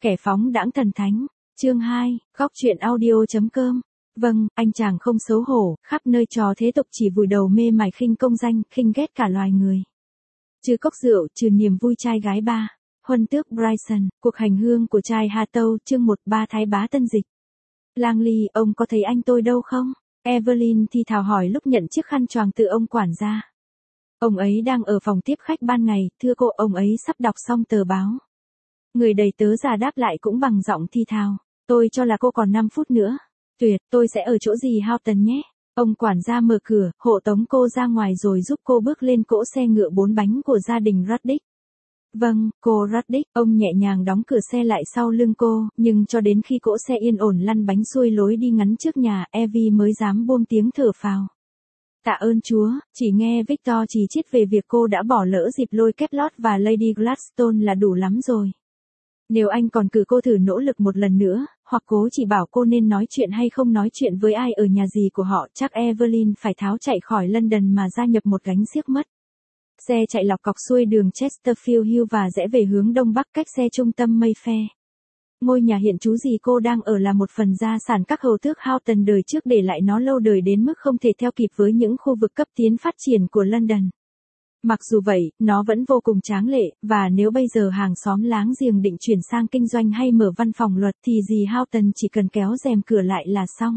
Kẻ phóng đãng thần thánh. Chương 2, góc truyện audio.com. Vâng, anh chàng không xấu hổ, khắp nơi trò thế tục chỉ vùi đầu mê mải khinh công danh, khinh ghét cả loài người. Trừ cốc rượu, trừ niềm vui trai gái ba. Huân tước Bryson, cuộc hành hương của trai Hà Tâu, chương 1-3 Thái Bá Tân Dịch. Langley, ông có thấy anh tôi đâu không? Evelyn thì thào hỏi lúc nhận chiếc khăn choàng từ ông quản gia. Ông ấy đang ở phòng tiếp khách ban ngày, thưa cô, ông ấy sắp đọc xong tờ báo. Người đầy tớ già đáp lại cũng bằng giọng thi thào. Tôi cho là cô còn 5 phút nữa. Tuyệt, tôi sẽ ở chỗ gì Houghton nhé. Ông quản gia mở cửa, hộ tống cô ra ngoài rồi giúp cô bước lên cỗ xe ngựa 4 bánh của gia đình Ruddick. Vâng, cô Ruddick, ông nhẹ nhàng đóng cửa xe lại sau lưng cô, nhưng cho đến khi cỗ xe yên ổn lăn bánh xuôi lối đi ngắn trước nhà, Evie mới dám buông tiếng thở phào. Tạ ơn Chúa, chỉ nghe Victor chỉ trích về việc cô đã bỏ lỡ dịp lôi Catlot và Lady Gladstone là đủ lắm rồi. Nếu anh còn cử cô thử nỗ lực một lần nữa, hoặc cố chỉ bảo cô nên nói chuyện hay không nói chuyện với ai ở nhà gì của họ, chắc Evelyn phải tháo chạy khỏi London mà gia nhập một gánh xiếc mất. Xe chạy lọc cọc xuôi đường Chesterfield Hill và rẽ về hướng đông bắc cách xe trung tâm Mayfair. Ngôi nhà hiện trú gì cô đang ở là một phần gia sản các hầu tước Houghton đời trước để lại nó lâu đời đến mức không thể theo kịp với những khu vực cấp tiến phát triển của London. Mặc dù vậy, nó vẫn vô cùng tráng lệ, và nếu bây giờ hàng xóm láng giềng định chuyển sang kinh doanh hay mở văn phòng luật thì dì Houghton chỉ cần kéo rèm cửa lại là xong.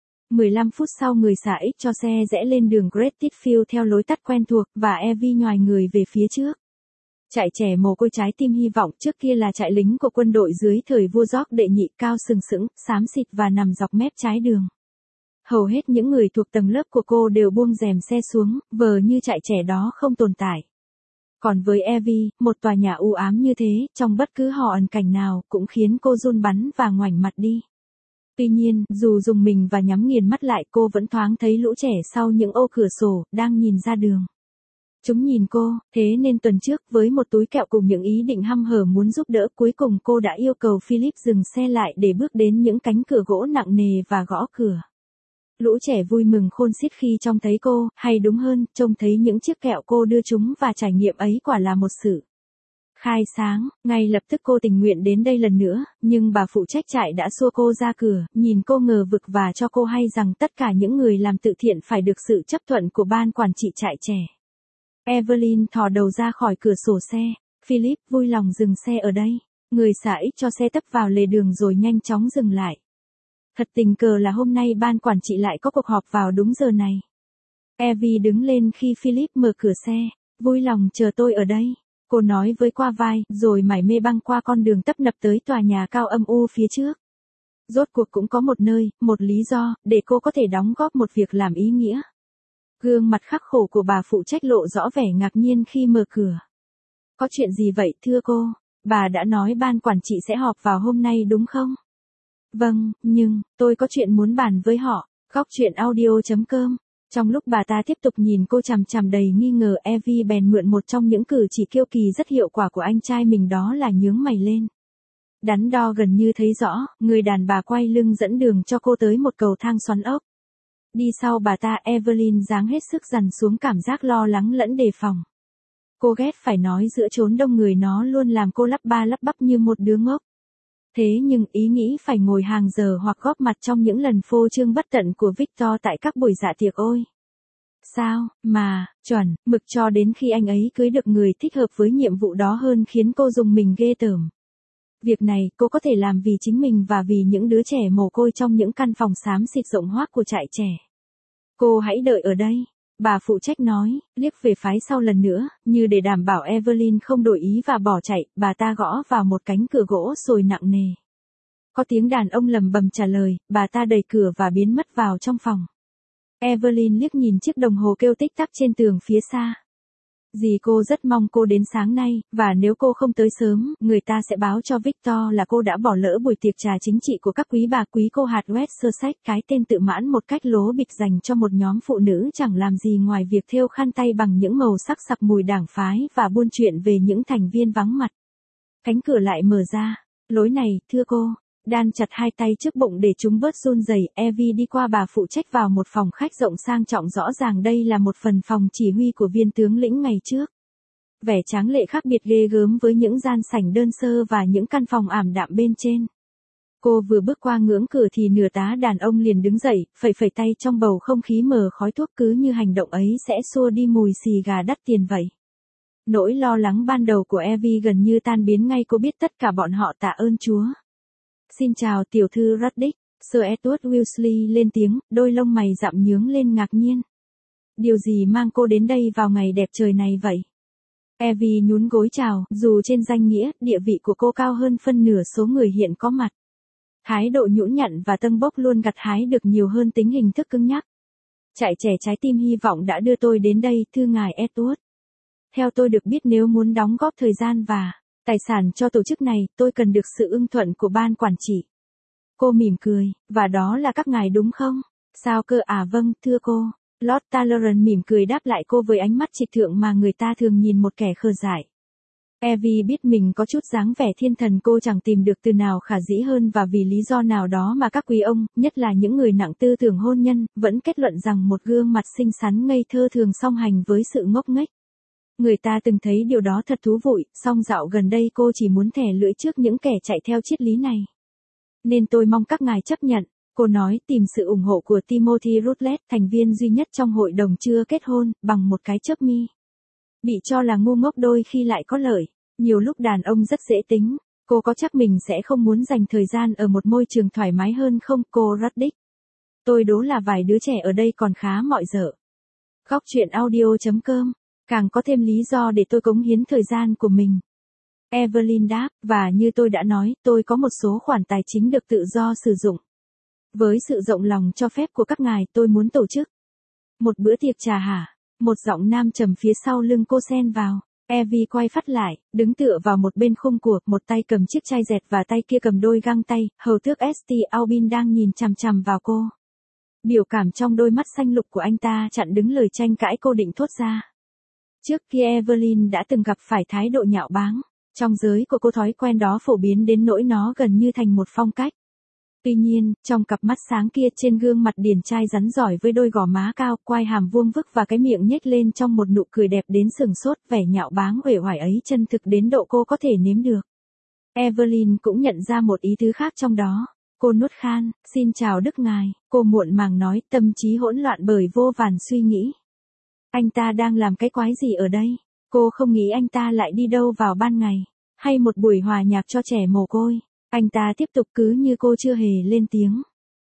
15 phút sau người xả ích cho xe rẽ lên đường Great Titfield theo lối tắt quen thuộc và Evie nhoài người về phía trước. Trại trẻ mồ côi trái tim hy vọng trước kia là trại lính của quân đội dưới thời vua George đệ nhị cao sừng sững, xám xịt và nằm dọc mép trái đường. Hầu hết những người thuộc tầng lớp của cô đều buông rèm xe xuống, vờ như trại trẻ đó không tồn tại. Còn với Evie, một tòa nhà u ám như thế, trong bất cứ hò ẩn cảnh nào, cũng khiến cô run bắn và ngoảnh mặt đi. Tuy nhiên, dù dùng mình và nhắm nghiền mắt lại cô vẫn thoáng thấy lũ trẻ sau những ô cửa sổ, đang nhìn ra đường. Chúng nhìn cô, thế nên tuần trước với một túi kẹo cùng những ý định hăm hở muốn giúp đỡ cuối cùng cô đã yêu cầu Philip dừng xe lại để bước đến những cánh cửa gỗ nặng nề và gõ cửa. Lũ trẻ vui mừng khôn xiết khi trông thấy cô, hay đúng hơn, trông thấy những chiếc kẹo cô đưa chúng và trải nghiệm ấy quả là một sự khai sáng. Ngay lập tức cô tình nguyện đến đây lần nữa, nhưng bà phụ trách trại đã xua cô ra cửa, nhìn cô ngờ vực và cho cô hay rằng tất cả những người làm từ thiện phải được sự chấp thuận của ban quản trị trại trẻ. Evelyn thò đầu ra khỏi cửa sổ xe. Philip vui lòng dừng xe ở đây. Người xả ích cho xe tấp vào lề đường rồi nhanh chóng dừng lại. Thật tình cờ là hôm nay ban quản trị lại có cuộc họp vào đúng giờ này. Evie đứng lên khi Philip mở cửa xe. Vui lòng chờ tôi ở đây. Cô nói với qua vai, rồi mải mê băng qua con đường tấp nập tới tòa nhà cao âm u phía trước. Rốt cuộc cũng có một nơi, một lý do, để cô có thể đóng góp một việc làm ý nghĩa. Gương mặt khắc khổ của bà phụ trách lộ rõ vẻ ngạc nhiên khi mở cửa. Có chuyện gì vậy thưa cô? Bà đã nói ban quản trị sẽ họp vào hôm nay đúng không? Vâng, nhưng, tôi có chuyện muốn bàn với họ. Góc truyện audio.com. Trong lúc bà ta tiếp tục nhìn cô chằm chằm đầy nghi ngờ, Evie bèn mượn một trong những cử chỉ kiêu kỳ rất hiệu quả của anh trai mình, đó là nhướng mày lên. Đắn đo gần như thấy rõ, người đàn bà quay lưng dẫn đường cho cô tới một cầu thang xoắn ốc. Đi sau bà ta, Evelyn dáng hết sức dằn xuống cảm giác lo lắng lẫn đề phòng. Cô ghét phải nói giữa chốn đông người, nó luôn làm cô lắp ba lắp bắp như một đứa ngốc. Thế nhưng ý nghĩ phải ngồi hàng giờ hoặc góp mặt trong những lần phô trương bất tận của Victor tại các buổi dạ tiệc ôi. Sao, mà, chuẩn, mực cho đến khi anh ấy cưới được người thích hợp với nhiệm vụ đó hơn khiến cô rùng mình ghê tởm. Việc này cô có thể làm vì chính mình và vì những đứa trẻ mồ côi trong những căn phòng xám xịt rộng hoác của trại trẻ. Cô hãy đợi ở đây. Bà phụ trách nói, liếc về phái sau lần nữa, như để đảm bảo Evelyn không đổi ý và bỏ chạy, bà ta gõ vào một cánh cửa gỗ sồi nặng nề. Có tiếng đàn ông lầm bầm trả lời, bà ta đẩy cửa và biến mất vào trong phòng. Evelyn liếc nhìn chiếc đồng hồ kêu tích tắc trên tường phía xa. Dì cô rất mong cô đến sáng nay, và nếu cô không tới sớm, người ta sẽ báo cho Victor là cô đã bỏ lỡ buổi tiệc trà chính trị của các quý bà quý cô hạt West Sussex, cái tên tự mãn một cách lố bịch dành cho một nhóm phụ nữ chẳng làm gì ngoài việc thêu khăn tay bằng những màu sắc sặc mùi đảng phái và buôn chuyện về những thành viên vắng mặt. Cánh cửa lại mở ra. Lối này, thưa cô. Đan chặt hai tay trước bụng để chúng bớt run rẩy, Evie đi qua bà phụ trách vào một phòng khách rộng sang trọng, rõ ràng đây là một phần phòng chỉ huy của viên tướng lĩnh ngày trước. Vẻ tráng lệ khác biệt ghê gớm với những gian sảnh đơn sơ và những căn phòng ảm đạm bên trên. Cô vừa bước qua ngưỡng cửa thì nửa tá đàn ông liền đứng dậy, phẩy phẩy tay trong bầu không khí mờ khói thuốc, cứ như hành động ấy sẽ xua đi mùi xì gà đắt tiền vậy. Nỗi lo lắng ban đầu của Evie gần như tan biến ngay cô biết tất cả bọn họ tạ ơn Chúa. Xin chào tiểu thư Ruddick, Sir Edward Weasley lên tiếng, đôi lông mày dặm nhướng lên ngạc nhiên. Điều gì mang cô đến đây vào ngày đẹp trời này vậy? Evie nhún gối chào, dù trên danh nghĩa, địa vị của cô cao hơn phân nửa số người hiện có mặt. Thái độ nhũn nhặn và tâng bốc luôn gặt hái được nhiều hơn tính hình thức cứng nhắc. Chạy trẻ trái tim hy vọng đã đưa tôi đến đây, thưa ngài Edward. Theo tôi được biết nếu muốn đóng góp thời gian và tài sản cho tổ chức này, tôi cần được sự ưng thuận của ban quản trị. Cô mỉm cười, và đó là các ngài đúng không? Sao cơ à, vâng, thưa cô. Lord Talleyrand mỉm cười đáp lại cô với ánh mắt trịch thượng mà người ta thường nhìn một kẻ khờ dại. Evie biết mình có chút dáng vẻ thiên thần, cô chẳng tìm được từ nào khả dĩ hơn, và vì lý do nào đó mà các quý ông, nhất là những người nặng tư tưởng hôn nhân, vẫn kết luận rằng một gương mặt xinh xắn ngây thơ thường song hành với sự ngốc nghếch. Người ta từng thấy điều đó thật thú vị, song dạo gần đây cô chỉ muốn thè lưỡi trước những kẻ chạy theo triết lý này. Nên tôi mong các ngài chấp nhận, cô nói, tìm sự ủng hộ của Timothy Rutledge, thành viên duy nhất trong hội đồng chưa kết hôn, bằng một cái chớp mi. Bị cho là ngu ngốc đôi khi lại có lợi, nhiều lúc đàn ông rất dễ tính, cô có chắc mình sẽ không muốn dành thời gian ở một môi trường thoải mái hơn không, cô Ruddick? Tôi đố là vài đứa trẻ ở đây còn khá mọi dở. Góc truyện audio.com, càng có thêm lý do để tôi cống hiến thời gian của mình. Evelyn đáp, và như tôi đã nói, tôi có một số khoản tài chính được tự do sử dụng. Với sự rộng lòng cho phép của các ngài, tôi muốn tổ chức một bữa tiệc trà hả? Một giọng nam trầm phía sau lưng cô xen vào. Evie quay phát lại, đứng tựa vào một bên khung của, một tay cầm chiếc chai dẹt và tay kia cầm đôi găng tay, hầu tước St. Aubin đang nhìn chằm chằm vào cô. Biểu cảm trong đôi mắt xanh lục của anh ta chặn đứng lời tranh cãi cô định thốt ra. Trước kia Evelyn đã từng gặp phải thái độ nhạo báng. Trong giới của cô thói quen đó phổ biến đến nỗi nó gần như thành một phong cách. Tuy nhiên, trong cặp mắt sáng kia, trên gương mặt điển trai rắn giỏi với đôi gò má cao, quai hàm vuông vức và cái miệng nhếch lên trong một nụ cười đẹp đến sừng sốt, vẻ nhạo báng uể oải ấy chân thực đến độ cô có thể nếm được. Evelyn cũng nhận ra một ý tứ khác trong đó. Cô nuốt khan, xin chào đức ngài, cô muộn màng nói, tâm trí hỗn loạn bởi vô vàn suy nghĩ. Anh ta đang làm cái quái gì ở đây? Cô không nghĩ anh ta lại đi đâu vào ban ngày, hay một buổi hòa nhạc cho trẻ mồ côi. Anh ta tiếp tục cứ như cô chưa hề lên tiếng.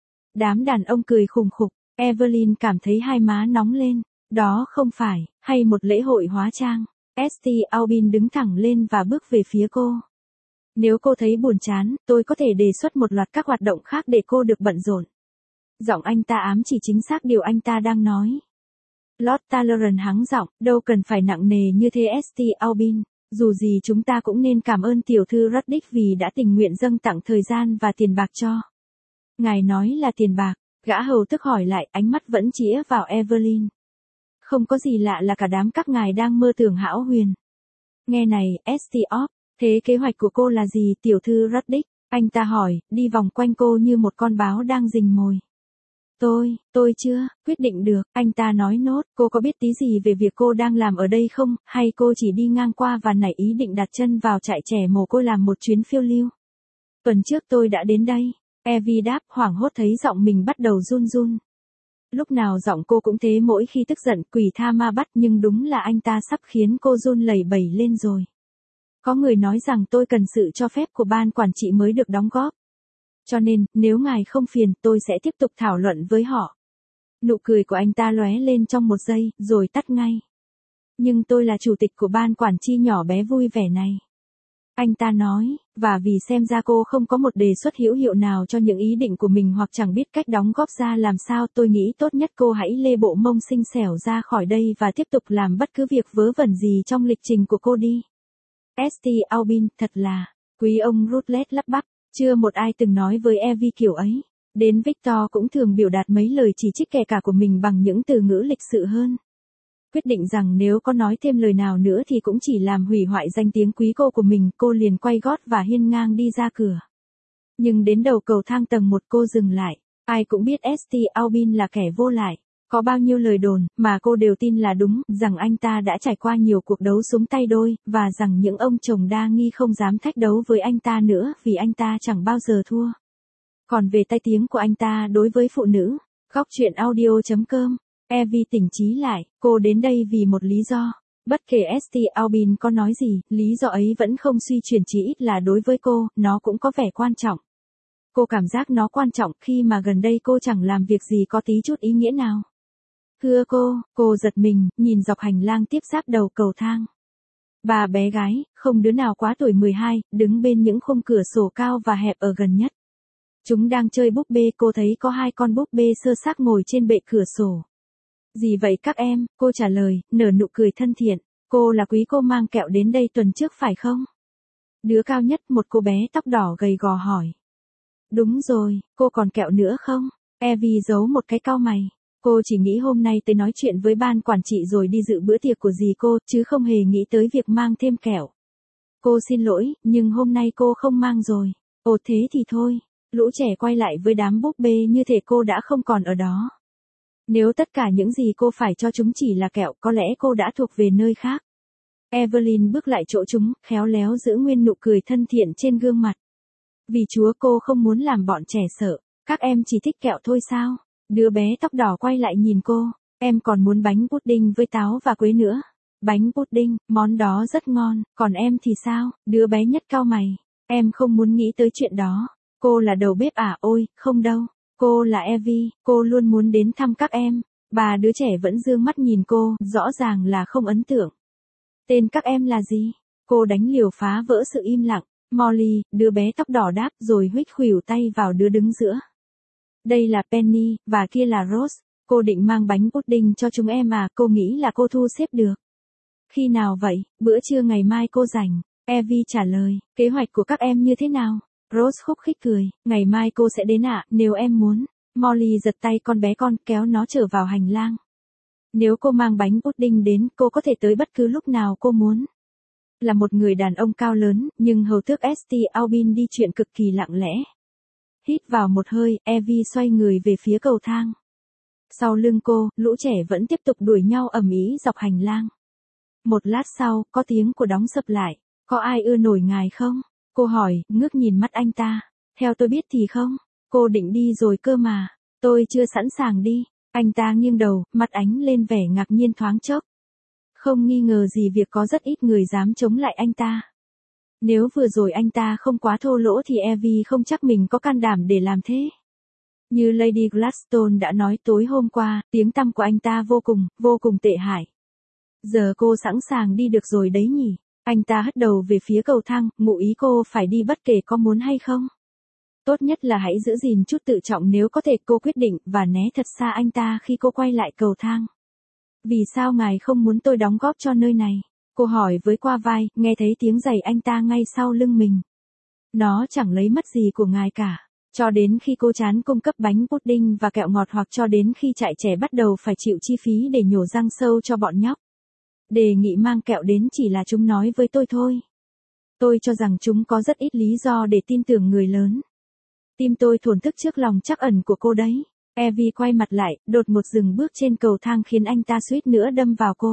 Đám đàn ông cười khùng khục, Evelyn cảm thấy hai má nóng lên. Đó không phải, hay một lễ hội hóa trang. St. Aubin đứng thẳng lên và bước về phía cô. Nếu cô thấy buồn chán, tôi có thể đề xuất một loạt các hoạt động khác để cô được bận rộn. Giọng anh ta ám chỉ chính xác điều anh ta đang nói. Lord Talleyrand hắng giọng, đâu cần phải nặng nề như thế St. Aubin. Dù gì chúng ta cũng nên cảm ơn tiểu thư Ruddick vì đã tình nguyện dâng tặng thời gian và tiền bạc cho. Ngài nói là tiền bạc, gã hầu tức hỏi lại, ánh mắt vẫn chĩa vào Evelyn. Không có gì lạ là cả đám các ngài đang mơ tưởng hão huyền. Nghe này, St. Aub, thế kế hoạch của cô là gì tiểu thư Ruddick? Anh ta hỏi, đi vòng quanh cô như một con báo đang rình mồi. Tôi chưa quyết định được, anh ta nói nốt, cô có biết tí gì về việc cô đang làm ở đây không, hay cô chỉ đi ngang qua và nảy ý định đặt chân vào trại trẻ mồ côi làm một chuyến phiêu lưu? Tuần trước tôi đã đến đây, Evie đáp, hoảng hốt thấy giọng mình bắt đầu run run. Lúc nào giọng cô cũng thế, mỗi khi tức giận, quỷ tha ma bắt, nhưng đúng là anh ta sắp khiến cô run lẩy bẩy lên rồi. Có người nói rằng tôi cần sự cho phép của ban quản trị mới được đóng góp. Cho nên, nếu ngài không phiền, tôi sẽ tiếp tục thảo luận với họ. Nụ cười của anh ta lóe lên trong một giây, rồi tắt ngay. Nhưng tôi là chủ tịch của ban quản trị nhỏ bé vui vẻ này. Anh ta nói, và vì xem ra cô không có một đề xuất hữu hiệu nào cho những ý định của mình hoặc chẳng biết cách đóng góp ra làm sao, tôi nghĩ tốt nhất cô hãy lê bộ mông xinh xẻo ra khỏi đây và tiếp tục làm bất cứ việc vớ vẩn gì trong lịch trình của cô đi. St. Aubin, thật là, quý ông Rutledge lắp bắp. Chưa một ai từng nói với Evie kiểu ấy. Đến Victor cũng thường biểu đạt mấy lời chỉ trích kẻ cả của mình bằng những từ ngữ lịch sự hơn. Quyết định rằng nếu có nói thêm lời nào nữa thì cũng chỉ làm hủy hoại danh tiếng quý cô của mình, cô liền quay gót và hiên ngang đi ra cửa. Nhưng đến đầu cầu thang tầng 1 cô dừng lại. Ai cũng biết St. Aubin là kẻ vô lại. Có bao nhiêu lời đồn, mà cô đều tin là đúng, rằng anh ta đã trải qua nhiều cuộc đấu súng tay đôi, và rằng những ông chồng đa nghi không dám thách đấu với anh ta nữa vì anh ta chẳng bao giờ thua. Còn về tai tiếng của anh ta đối với phụ nữ, góc chuyện audio.com, Evie tỉnh trí lại, cô đến đây vì một lý do. Bất kể St. Aubin có nói gì, lý do ấy vẫn không suy chuyển, chỉ ít là đối với cô, nó cũng có vẻ quan trọng. Cô cảm giác nó quan trọng khi mà gần đây cô chẳng làm việc gì có tí chút ý nghĩa nào. Thưa cô giật mình, nhìn dọc hành lang tiếp giáp đầu cầu thang. Ba bé gái, không đứa nào quá tuổi 12, đứng bên những khung cửa sổ cao và hẹp ở gần nhất. Chúng đang chơi búp bê, cô thấy có 2 con búp bê sơ xác ngồi trên bệ cửa sổ. Gì vậy các em, cô trả lời, nở nụ cười thân thiện. Cô là Quý, cô mang kẹo đến đây tuần trước phải không? Đứa cao nhất, một cô bé tóc đỏ gầy gò hỏi. Đúng rồi, cô còn kẹo nữa không? Evie giấu một cái cau mày. Cô chỉ nghĩ hôm nay tới nói chuyện với ban quản trị rồi đi dự bữa tiệc của dì cô, chứ không hề nghĩ tới việc mang thêm kẹo. Cô xin lỗi, nhưng hôm nay cô không mang rồi. Ồ thế thì thôi. Lũ trẻ quay lại với đám búp bê như thể cô đã không còn ở đó. Nếu tất cả những gì cô phải cho chúng chỉ là kẹo, có lẽ cô đã thuộc về nơi khác. Evelyn bước lại chỗ chúng, khéo léo giữ nguyên nụ cười thân thiện trên gương mặt. Vì Chúa, cô không muốn làm bọn trẻ sợ. Các em chỉ thích kẹo thôi sao? Đứa bé tóc đỏ quay lại nhìn cô. Em còn muốn bánh pudding với táo và quế nữa. Bánh pudding, món đó rất ngon. Còn em thì sao? Đứa bé nhất cau mày. Em không muốn nghĩ tới chuyện đó. Cô là đầu bếp à? Ôi, không đâu. Cô là Evie, cô luôn muốn đến thăm các em. Ba đứa trẻ vẫn dương mắt nhìn cô, rõ ràng là không ấn tượng. Tên các em là gì? Cô đánh liều phá vỡ sự im lặng. Molly, đứa bé tóc đỏ đáp rồi huých khuỷu tay vào đứa đứng giữa. Đây là Penny, và kia là Rose. Cô định mang bánh pudding cho chúng em à? Cô nghĩ là cô thu xếp được. Khi nào vậy? Bữa trưa ngày mai cô rảnh. Evie trả lời, kế hoạch của các em như thế nào? Rose khúc khích cười, ngày mai cô sẽ đến ạ, nếu em muốn. Molly giật tay con bé con, kéo nó trở vào hành lang. Nếu cô mang bánh pudding đến, cô có thể tới bất cứ lúc nào cô muốn. Là một người đàn ông cao lớn, nhưng hầu tước St. Aubin đi chuyện cực kỳ lặng lẽ. Hít vào một hơi, Evie xoay người về phía cầu thang. Sau lưng cô, lũ trẻ vẫn tiếp tục đuổi nhau ầm ĩ dọc hành lang. Một lát sau, có tiếng của đóng sập lại. Có ai ưa nổi ngài không? Cô hỏi, ngước nhìn mắt anh ta. Theo tôi biết thì không. Cô định đi rồi cơ mà. Tôi chưa sẵn sàng đi. Anh ta nghiêng đầu, mặt ánh lên vẻ ngạc nhiên thoáng chốc. Không nghi ngờ gì việc có rất ít người dám chống lại anh ta. Nếu vừa rồi anh ta không quá thô lỗ thì Evie không chắc mình có can đảm để làm thế. Như Lady Gladstone đã nói tối hôm qua, tiếng tăm của anh ta vô cùng tệ hại. Giờ cô sẵn sàng đi được rồi đấy nhỉ? Anh ta hất đầu về phía cầu thang, ngụ ý cô phải đi bất kể có muốn hay không. Tốt nhất là hãy giữ gìn chút tự trọng nếu có thể, cô quyết định, và né thật xa anh ta khi cô quay lại cầu thang. Vì sao ngài không muốn tôi đóng góp cho nơi này? Cô hỏi với qua vai, nghe thấy tiếng giày anh ta ngay sau lưng mình. Nó chẳng lấy mất gì của ngài cả. Cho đến khi cô chán cung cấp bánh pudding và kẹo ngọt, hoặc cho đến khi trại trẻ bắt đầu phải chịu chi phí để nhổ răng sâu cho bọn nhóc. Đề nghị mang kẹo đến chỉ là chúng nói với tôi thôi. Tôi cho rằng chúng có rất ít lý do để tin tưởng người lớn. Tim tôi thổn thức trước lòng trắc ẩn của cô đấy. Evie quay mặt lại, đột ngột dừng bước trên cầu thang khiến anh ta suýt nữa đâm vào cô.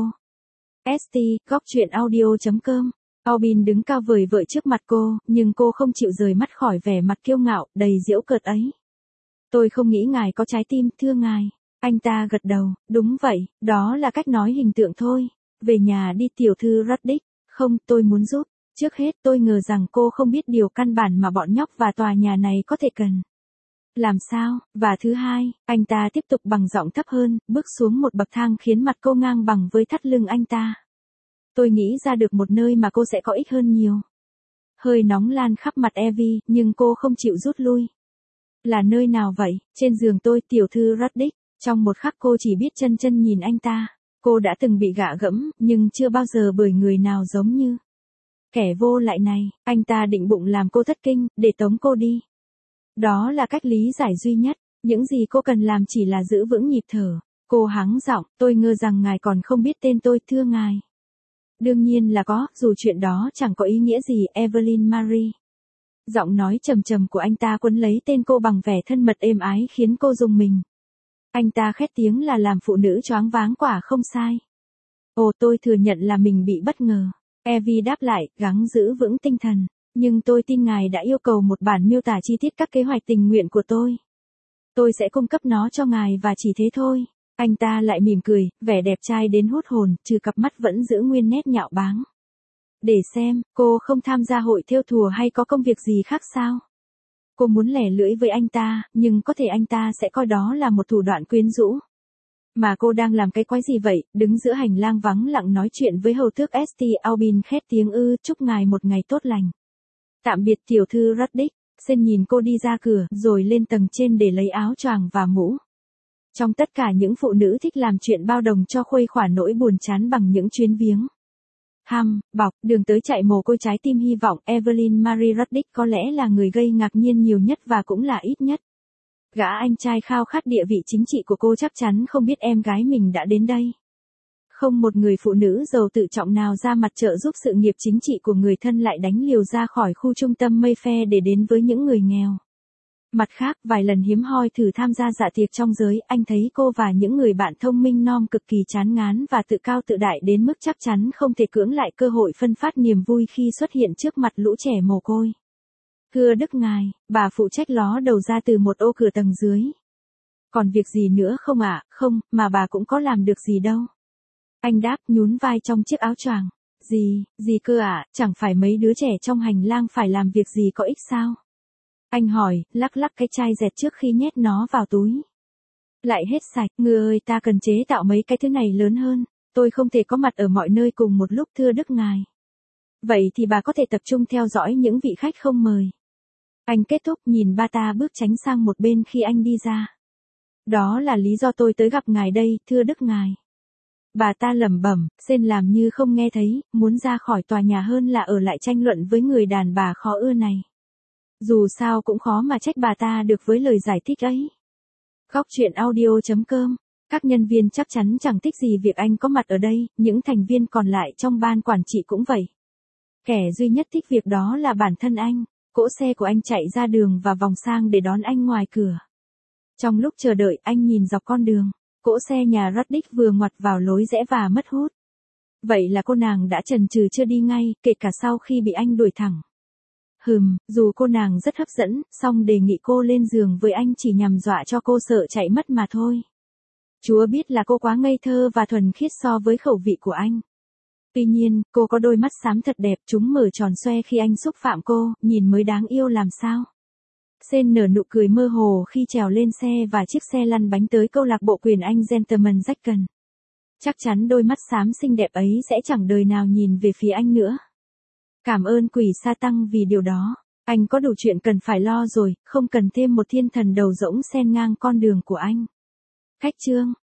ST, góc chuyện audio.com. Aubin đứng cao vời vợi trước mặt cô, nhưng cô không chịu rời mắt khỏi vẻ mặt kiêu ngạo, đầy giễu cợt ấy. Tôi không nghĩ ngài có trái tim, thưa ngài. Anh ta gật đầu, đúng vậy, đó là cách nói hình tượng thôi. Về nhà đi tiểu thư Ruddick. Không, tôi muốn giúp. Trước hết tôi ngờ rằng cô không biết điều căn bản mà bọn nhóc và tòa nhà này có thể cần. Làm sao? Và thứ hai, anh ta tiếp tục bằng giọng thấp hơn, bước xuống một bậc thang khiến mặt cô ngang bằng với thắt lưng anh ta. Tôi nghĩ ra được một nơi mà cô sẽ có ích hơn nhiều. Hơi nóng lan khắp mặt Evie, nhưng cô không chịu rút lui. Là nơi nào vậy? Trên giường tôi, tiểu thư Ruddick. Trong một khắc cô chỉ biết chân nhìn anh ta. Cô đã từng bị gạ gẫm, nhưng chưa bao giờ bởi người nào giống như kẻ vô lại này. Anh ta định bụng làm cô thất kinh, để tống cô đi. Đó là cách lý giải duy nhất. Những gì cô cần làm chỉ là giữ vững nhịp thở. Cô hắng giọng, tôi ngờ rằng ngài còn không biết tên tôi, thưa ngài. Đương nhiên là có, dù chuyện đó chẳng có ý nghĩa gì, Evelyn Marie. Giọng nói trầm trầm của anh ta quấn lấy tên cô bằng vẻ thân mật êm ái khiến cô rùng mình. Anh ta khét tiếng là làm phụ nữ choáng váng quả không sai. Ồ, tôi thừa nhận là mình bị bất ngờ. Evie đáp lại, gắng giữ vững tinh thần. Nhưng tôi tin ngài đã yêu cầu một bản miêu tả chi tiết các kế hoạch tình nguyện của tôi. Tôi sẽ cung cấp nó cho ngài và chỉ thế thôi. Anh ta lại mỉm cười, vẻ đẹp trai đến hút hồn, trừ cặp mắt vẫn giữ nguyên nét nhạo báng. Để xem, cô không tham gia hội thêu thùa hay có công việc gì khác sao? Cô muốn lẻ lưỡi với anh ta, nhưng có thể anh ta sẽ coi đó là một thủ đoạn quyến rũ. Mà cô đang làm cái quái gì vậy, đứng giữa hành lang vắng lặng nói chuyện với hầu tước St. Aubin khét tiếng chúc ngài một ngày tốt lành. Tạm biệt tiểu thư Ruddick. Sen nhìn cô đi ra cửa, rồi lên tầng trên để lấy áo choàng và mũ. Trong tất cả những phụ nữ thích làm chuyện bao đồng cho khuây khỏa nỗi buồn chán bằng những chuyến viếng. Bọc, đường tới chạy mồ côi trái tim hy vọng Evelyn Marie Ruddick có lẽ là người gây ngạc nhiên nhiều nhất và cũng là ít nhất. Gã anh trai khao khát địa vị chính trị của cô chắc chắn không biết em gái mình đã đến đây. Không một người phụ nữ giàu tự trọng nào ra mặt trợ giúp sự nghiệp chính trị của người thân lại đánh liều ra khỏi khu trung tâm Mayfair để đến với những người nghèo. Mặt khác, vài lần hiếm hoi thử tham gia dạ tiệc trong giới, anh thấy cô và những người bạn thông minh non cực kỳ chán ngán và tự cao tự đại đến mức chắc chắn không thể cưỡng lại cơ hội phân phát niềm vui khi xuất hiện trước mặt lũ trẻ mồ côi. Thưa Đức ngài, bà phụ trách ló đầu ra từ một ô cửa tầng dưới. Còn việc gì nữa không ạ? Không, mà bà cũng có làm được gì đâu. Anh đáp nhún vai trong chiếc áo choàng. Gì cơ ạ, chẳng phải mấy đứa trẻ trong hành lang phải làm việc gì có ích sao? Anh hỏi, lắc lắc cái chai dẹt trước khi nhét nó vào túi. Lại hết sạch, ngựa ơi, ta cần chế tạo mấy cái thứ này lớn hơn. Tôi không thể có mặt ở mọi nơi cùng một lúc thưa Đức ngài. Vậy thì bà có thể tập trung theo dõi những vị khách không mời. Anh kết thúc nhìn bà ta bước tránh sang một bên khi anh đi ra. Đó là lý do tôi tới gặp ngài đây, thưa Đức ngài. Bà ta lẩm bẩm, Sen làm như không nghe thấy, muốn ra khỏi tòa nhà hơn là ở lại tranh luận với người đàn bà khó ưa này. Dù sao cũng khó mà trách bà ta được với lời giải thích ấy. Góc truyện audio.com. Các nhân viên chắc chắn chẳng thích gì việc anh có mặt ở đây, những thành viên còn lại trong ban quản trị cũng vậy. Kẻ duy nhất thích việc đó là bản thân anh. Cỗ xe của anh chạy ra đường và vòng sang để đón anh ngoài cửa. Trong lúc chờ đợi, anh nhìn dọc con đường. Cỗ xe nhà Ruddick vừa ngoặt vào lối rẽ và mất hút. Vậy là cô nàng đã chần chừ chưa đi ngay, kể cả sau khi bị anh đuổi thẳng. Dù cô nàng rất hấp dẫn, song đề nghị cô lên giường với anh chỉ nhằm dọa cho cô sợ chạy mất mà thôi. Chúa biết là cô quá ngây thơ và thuần khiết so với khẩu vị của anh. Tuy nhiên, cô có đôi mắt xám thật đẹp, chúng mở tròn xoe khi anh xúc phạm cô, nhìn mới đáng yêu làm sao. Sen nở nụ cười mơ hồ khi trèo lên xe và chiếc xe lăn bánh tới câu lạc bộ quyền Anh Gentleman Jackson. Chắc chắn đôi mắt xám xinh đẹp ấy sẽ chẳng đời nào nhìn về phía anh nữa. Cảm ơn quỷ sa tăng vì điều đó. Anh có đủ chuyện cần phải lo rồi, không cần thêm một thiên thần đầu rỗng xen ngang con đường của anh. Khách trương.